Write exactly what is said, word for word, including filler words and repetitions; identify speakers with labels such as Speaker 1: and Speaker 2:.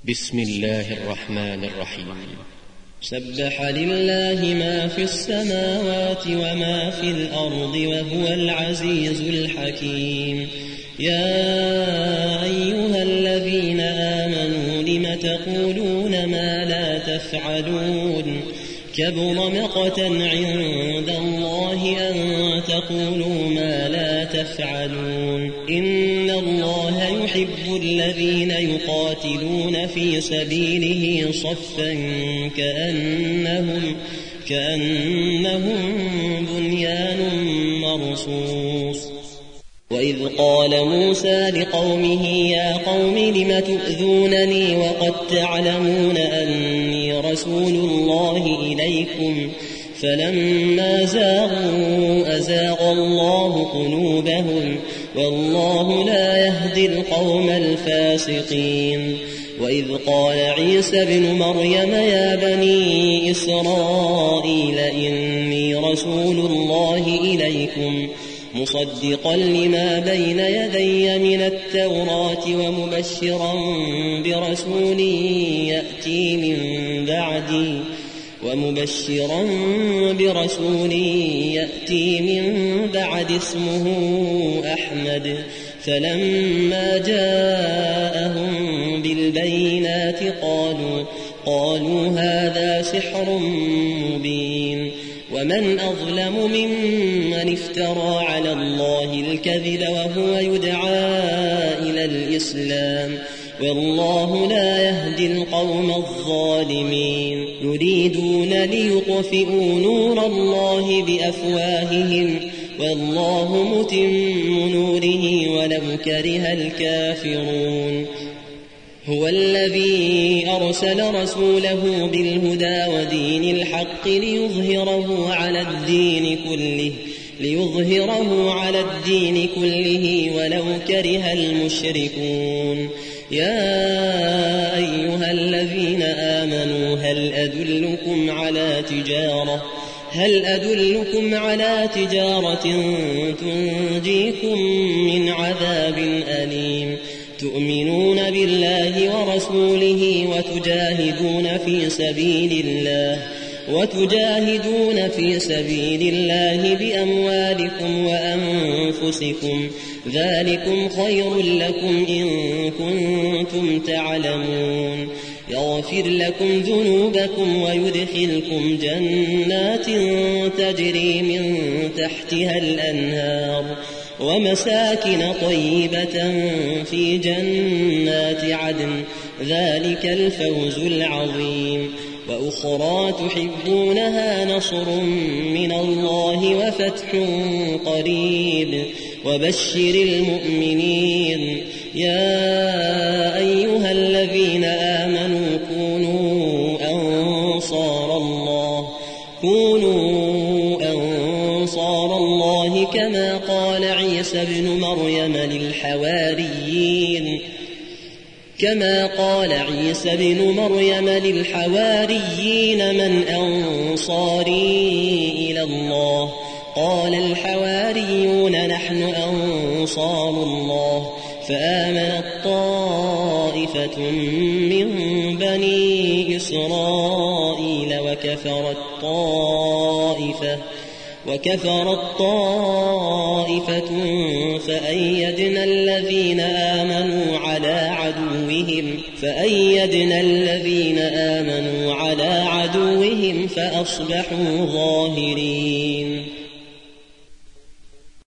Speaker 1: بسم الله الرحمن الرحيم.
Speaker 2: سبح لله ما في السماوات وما في الأرض وهو العزيز الحكيم. يا أيها الذين آمنوا لم تقولون ما لا تفعلون كبر مقتا عند الله أن تقولوا ما لا تفعلون. إن الله يحب الذين يقاتلون في سبيله صفا كأنهم, كأنهم بنيان مرصوص. وإذ قال موسى لقومه يا قوم لم تؤذونني وقد تعلمون أني رسول الله إليكم فلما زاغوا أزاغ الله قلوبهم والله لا يهدي القوم الفاسقين. وإذ قال عيسى ابن مريم يا بني إسرائيل إني رسول الله إليكم مصدقا لما بين يدي من التوراة ومبشرا برسول يأتي من بعدي ومبشرا برسول يأتي من بعد اسمه أحمد. فلما جاءهم بالبينات قالوا, قالوا هذا سحر مبين. ومن أظلم ممن افترى على الله الكذب وهو يدعى إلى الإسلام والله لا يهدي القوم الظالمين. يريدون ليطفئوا نور الله بأفواههم والله متم نوره ولو كره الكافرون. هو الذي أرسل رسوله بالهدى ودين الحق ليظهره على الدين كله ليظهره على الدين كله ولو كره المشركون. يا أيها الذين آمنوا هل أدلكم على تجارة هل أدلكم على تجارة تنجيكم من عذاب أليم تؤمنون بالله ورسوله وتجاهدون في سبيل الله وتجاهدون في سبيل الله بأموالكم وأنفسكم ذلكم خير لكم إن كنتم تعلمون. يغفر لكم ذنوبكم ويدخلكم جنات تجري من تحتها الأنهار ومساكن طيبة في جنات عدن ذلك الفوز العظيم. وأخرى تحبونها نصر من الله وفتح قريب وبشر المؤمنين. يا أيها الذين آمنوا كونوا أنصار الله كونوا أنصار الله كما قال عيسى ابن مريم للحواريين كما قال عيسى ابن مريم للحواريين من أنصاري إلى الله قال الحواريون نحن أنصار الله. فآمنت طائفة من بني إسرائيل وكفرت طائفة وكفرت طائفة فأيدنا الذين آمنوا على عدوهم فأيدنا الذين آمنوا على عدوهم فأصبحوا ظاهرين.